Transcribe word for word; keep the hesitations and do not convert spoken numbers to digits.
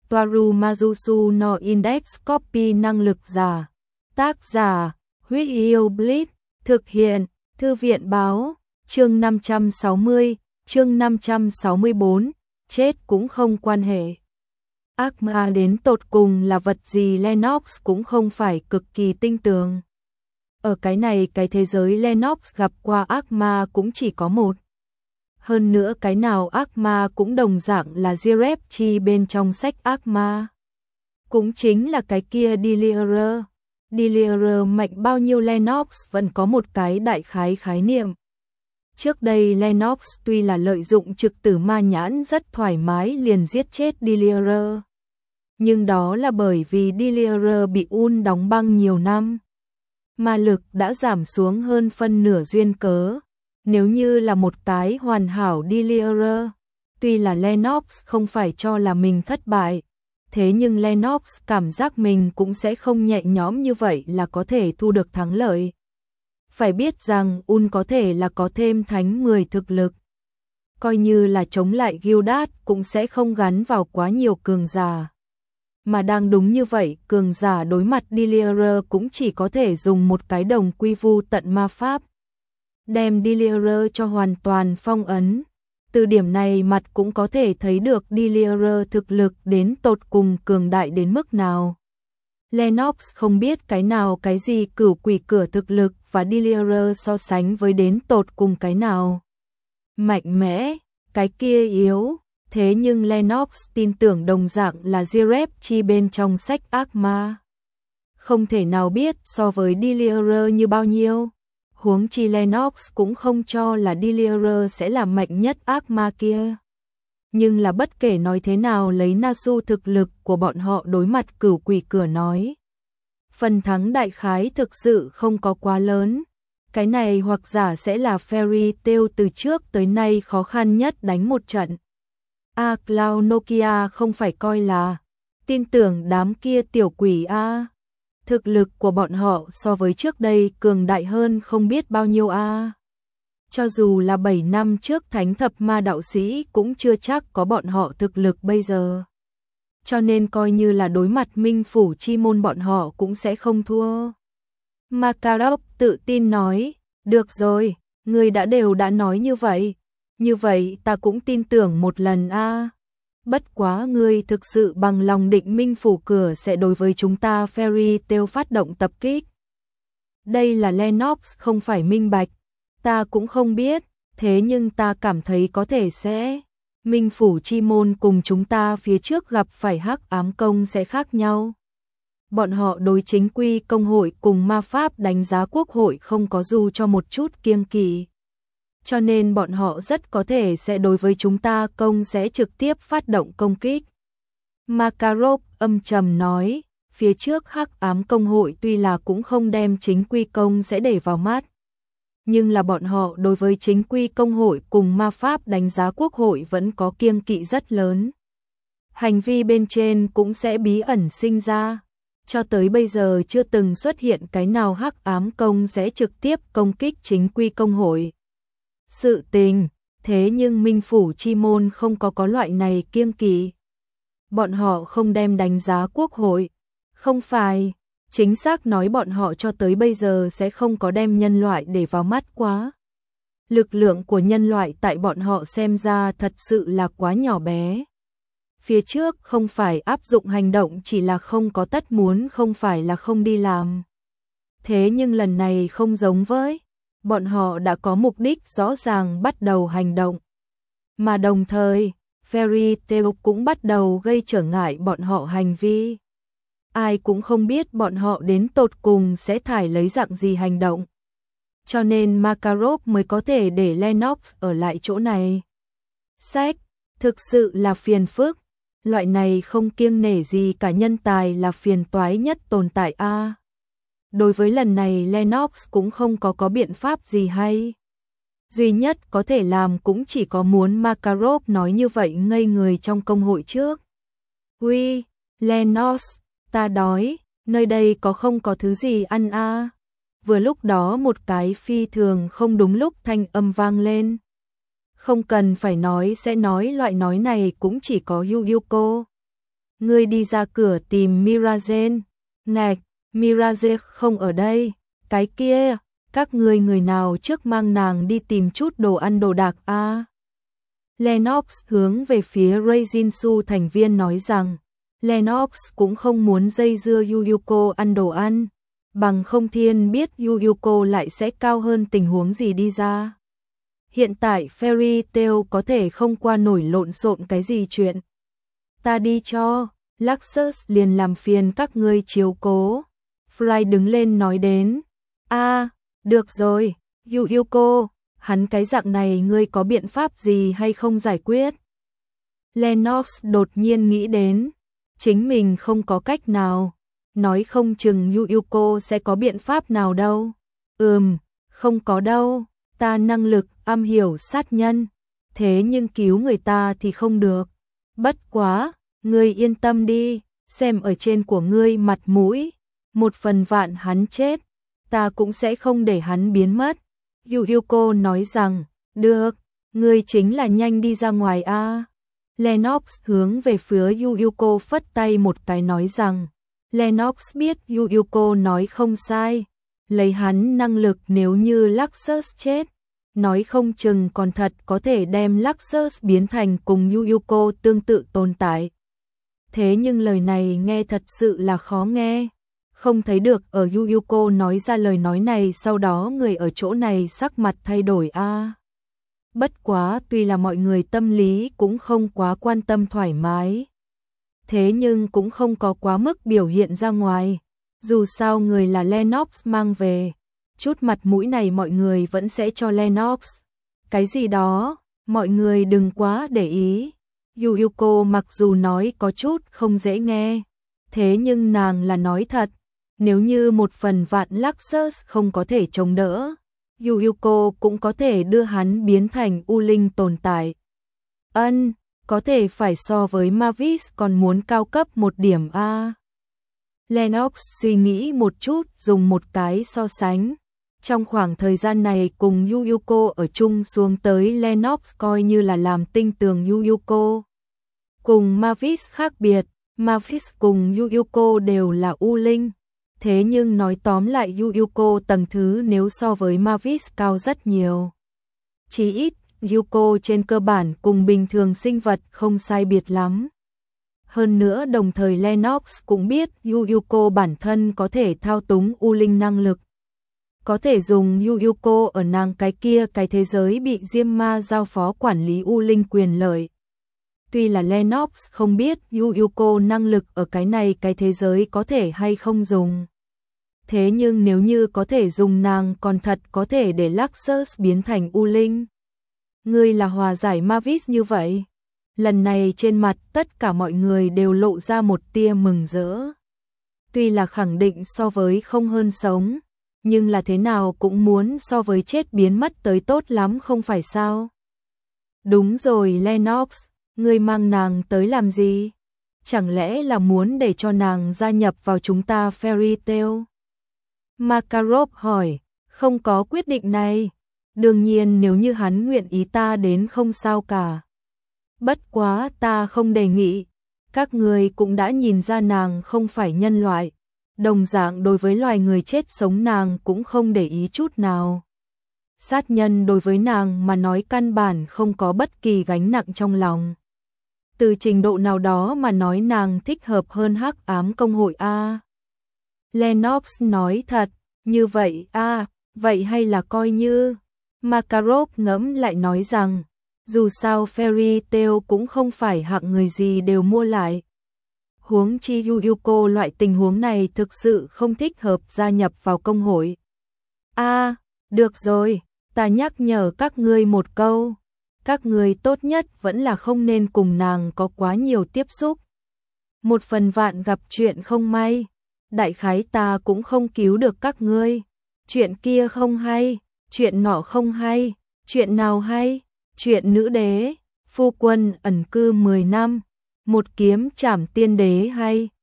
Toaru Majusu no Index Copy năng lực giả. Tác giả, Huyết Yêu Blitz, thực hiện, Thư viện báo, chương năm trăm sáu mươi, chương năm trăm sáu mươi bốn, chết cũng không quan hệ. Ác ma đến tột cùng là vật gì Lennox cũng không phải cực kỳ tinh tường. Ở cái này cái thế giới Lennox gặp qua ác ma cũng chỉ có một. Hơn nữa cái nào ác ma cũng đồng dạng là Jirep chi bên trong sách ác ma. Cũng chính là cái kia Delirier. Delirier mạnh bao nhiêu Lennox vẫn có một cái đại khái khái niệm. Trước đây Lennox tuy là lợi dụng trực tử ma nhãn rất thoải mái liền giết chết Delirier. Nhưng đó là bởi vì Delirier bị Un đóng băng nhiều năm. Ma lực đã giảm xuống hơn phân nửa duyên cớ. Nếu như là một cái hoàn hảo Delirier, tuy là Lennox không phải cho là mình thất bại, thế nhưng Lennox cảm giác mình cũng sẽ không nhẹ nhõm như vậy là có thể thu được thắng lợi. Phải biết rằng Un có thể là có thêm thánh mười thực lực. Coi như là chống lại Gildat cũng sẽ không gắn vào quá nhiều cường giả. Mà đang đúng như vậy, cường giả đối mặt Delirier cũng chỉ có thể dùng một cái đồng quy vu tận ma pháp. Đem Delirier cho hoàn toàn phong ấn. Từ điểm này mặt cũng có thể thấy được Delirier thực lực đến tột cùng cường đại đến mức nào. Lennox không biết cái nào cái gì cửu quỷ cửa thực lực và Delirier so sánh với đến tột cùng cái nào. Mạnh mẽ, cái kia yếu. Thế nhưng Lennox tin tưởng đồng dạng là Jirep chi bên trong sách ác ma. Không thể nào biết so với Delirier như bao nhiêu. Huống chi Lennox cũng không cho là Delirier sẽ là mạnh nhất ác ma kia. Nhưng là bất kể nói thế nào lấy Nasu thực lực của bọn họ đối mặt cửu quỷ cửa nói. Phần thắng đại khái thực sự không có quá lớn. Cái này hoặc giả sẽ là Fairy Tail từ trước tới nay khó khăn nhất đánh một trận. A Cloud Nokia không phải coi là tin tưởng đám kia tiểu quỷ A. Thực lực của bọn họ so với trước đây cường đại hơn không biết bao nhiêu A. Cho dù là bảy năm trước thánh thập ma đạo sĩ cũng chưa chắc có bọn họ thực lực bây giờ. Cho nên coi như là đối mặt minh phủ chi môn bọn họ cũng sẽ không thua. Makarov tự tin nói, được rồi, người đã đều đã nói như vậy. Như vậy ta cũng tin tưởng một lần a. Bất quá ngươi thực sự bằng lòng định minh phủ cửa sẽ đối với chúng ta Fairy Tail phát động tập kích. Đây là Lennox không phải minh bạch. Ta cũng không biết, thế nhưng ta cảm thấy có thể sẽ. Minh phủ chi môn cùng chúng ta phía trước gặp phải hắc ám công sẽ khác nhau. Bọn họ đối chính quy công hội cùng ma pháp đánh giá quốc hội không có dù cho một chút kiêng kỵ. Cho nên bọn họ rất có thể sẽ đối với chúng ta công sẽ trực tiếp phát động công kích. Makarov âm trầm nói, phía trước hắc ám công hội tuy là cũng không đem chính quy công sẽ để vào mắt. Nhưng là bọn họ đối với chính quy công hội cùng ma pháp đánh giá quốc hội vẫn có kiêng kỵ rất lớn. Hành vi bên trên cũng sẽ bí ẩn sinh ra. Cho tới bây giờ chưa từng xuất hiện cái nào hắc ám công sẽ trực tiếp công kích chính quy công hội. Sự tình, thế nhưng minh phủ chi môn không có có loại này kiêng kỵ. Bọn họ không đem đánh giá quốc hội. Không phải, chính xác nói bọn họ cho tới bây giờ sẽ không có đem nhân loại để vào mắt quá. Lực lượng của nhân loại tại bọn họ xem ra thật sự là quá nhỏ bé. Phía trước không phải áp dụng hành động chỉ là không có tất muốn không phải là không đi làm. Thế nhưng lần này không giống với. Bọn họ đã có mục đích rõ ràng bắt đầu hành động. Mà đồng thời, Fairy Tail cũng bắt đầu gây trở ngại bọn họ hành vi. Ai cũng không biết bọn họ đến tột cùng sẽ thải lấy dạng gì hành động. Cho nên Makarov mới có thể để Lennox ở lại chỗ này. Sách, thực sự là phiền phức. Loại này không kiêng nể gì cả nhân tài là phiền toái nhất tồn tại a. Đối với lần này Lennox cũng không có có biện pháp gì hay. Duy nhất có thể làm cũng chỉ có muốn Makarov nói như vậy ngây người trong công hội trước. Uy, Lennox, ta đói, nơi đây có không có thứ gì ăn a? Vừa lúc đó một cái phi thường không đúng lúc thanh âm vang lên. Không cần phải nói sẽ nói loại nói này cũng chỉ có Yu Yuko. ngươi đi ra cửa tìm Mirazen. Ngạch, Mirage không ở đây. Cái kia, các ngươi người nào trước mang nàng đi tìm chút đồ ăn đồ đạc a? À? Lennox hướng về phía Reijinsu thành viên nói rằng, Lennox cũng không muốn dây dưa Yuyuko ăn đồ ăn, bằng không thiên biết Yuyuko lại sẽ cao hơn tình huống gì đi ra. Hiện tại Fairy Tail có thể không qua nổi lộn xộn cái gì chuyện. Ta đi cho, Luxus liền làm phiền các ngươi chiếu cố. Fry đứng lên nói đến, a à, được rồi, Yuyuko, hắn cái dạng này ngươi có biện pháp gì hay không giải quyết? Lennox đột nhiên nghĩ đến, chính mình không có cách nào, nói không chừng Yuyuko sẽ có biện pháp nào đâu. Ừm, không có đâu, ta năng lực am hiểu sát nhân, thế nhưng cứu người ta thì không được. Bất quá, ngươi yên tâm đi, xem ở trên của ngươi mặt mũi, một phần vạn hắn chết, ta cũng sẽ không để hắn biến mất. Yuyuko nói rằng, được, ngươi chính là nhanh đi ra ngoài a. À. Lennox hướng về phía Yuyuko phất tay một cái nói rằng, Lennox biết Yuyuko nói không sai, lấy hắn năng lực nếu như Luxus chết, nói không chừng còn thật có thể đem Luxus biến thành cùng Yuyuko tương tự tồn tại. Thế nhưng lời này nghe thật sự là khó nghe. Không thấy được ở Yuyuko nói ra lời nói này sau đó người ở chỗ này sắc mặt thay đổi a. À. Bất quá tuy là mọi người tâm lý cũng không quá quan tâm thoải mái. Thế nhưng cũng không có quá mức biểu hiện ra ngoài. Dù sao người là Lennox mang về. Chút mặt mũi này mọi người vẫn sẽ cho Lennox. Cái gì đó, mọi người đừng quá để ý. Yuyuko mặc dù nói có chút không dễ nghe. Thế nhưng nàng là nói thật. Nếu như một phần vạn Luxus không có thể chống đỡ, Yuyuko cũng có thể đưa hắn biến thành U Linh tồn tại. Ân, có thể phải so với Mavis còn muốn cao cấp một điểm a. Lennox suy nghĩ một chút dùng một cái so sánh. Trong khoảng thời gian này cùng Yuyuko ở chung xuống tới Lennox coi như là làm tinh tường Yuyuko. Cùng Mavis khác biệt, Mavis cùng Yuyuko đều là U Linh. Thế nhưng nói tóm lại Yuyuko tầng thứ nếu so với Mavis cao rất nhiều. Chỉ ít, Yuyuko trên cơ bản cùng bình thường sinh vật không sai biệt lắm. Hơn nữa đồng thời Lennox cũng biết Yuyuko bản thân có thể thao túng U Linh năng lực. Có thể dùng Yuyuko ở nàng cái kia cái thế giới bị Diêm Ma giao phó quản lý U Linh quyền lợi. Tuy là Lennox không biết Yuyuko năng lực ở cái này cái thế giới có thể hay không dùng. Thế nhưng nếu như có thể dùng nàng còn thật có thể để Luxus biến thành U Linh. Ngươi là hòa giải Mavis như vậy. Lần này trên mặt tất cả mọi người đều lộ ra một tia mừng rỡ. Tuy là khẳng định so với không hơn sống, nhưng là thế nào cũng muốn so với chết biến mất tới tốt lắm không phải sao? Đúng rồi Lennox, ngươi mang nàng tới làm gì? Chẳng lẽ là muốn để cho nàng gia nhập vào chúng ta Fairy Tail? Makarov hỏi, không có quyết định này. Đương nhiên nếu như hắn nguyện ý ta đến không sao cả. Bất quá ta không đề nghị. Các người cũng đã nhìn ra nàng không phải nhân loại. Đồng dạng đối với loài người chết sống nàng cũng không để ý chút nào. Sát nhân đối với nàng mà nói căn bản không có bất kỳ gánh nặng trong lòng. Từ trình độ nào đó mà nói nàng thích hợp hơn Hắc Ám Công hội A. Lennox nói thật, như vậy a, vậy hay là coi như. Makarov ngẫm lại nói rằng, dù sao Fairy Tail cũng không phải hạng người gì đều mua lại. Huống chi Yuyuko loại tình huống này thực sự không thích hợp gia nhập vào công hội. A, được rồi, ta nhắc nhở các ngươi một câu. Các ngươi tốt nhất vẫn là không nên cùng nàng có quá nhiều tiếp xúc. Một phần vạn gặp chuyện không may, đại khái ta cũng không cứu được các ngươi. Chuyện kia không hay, chuyện nọ không hay, chuyện nào hay, chuyện nữ đế, phu quân ẩn cư mười năm, một kiếm trảm tiên đế hay,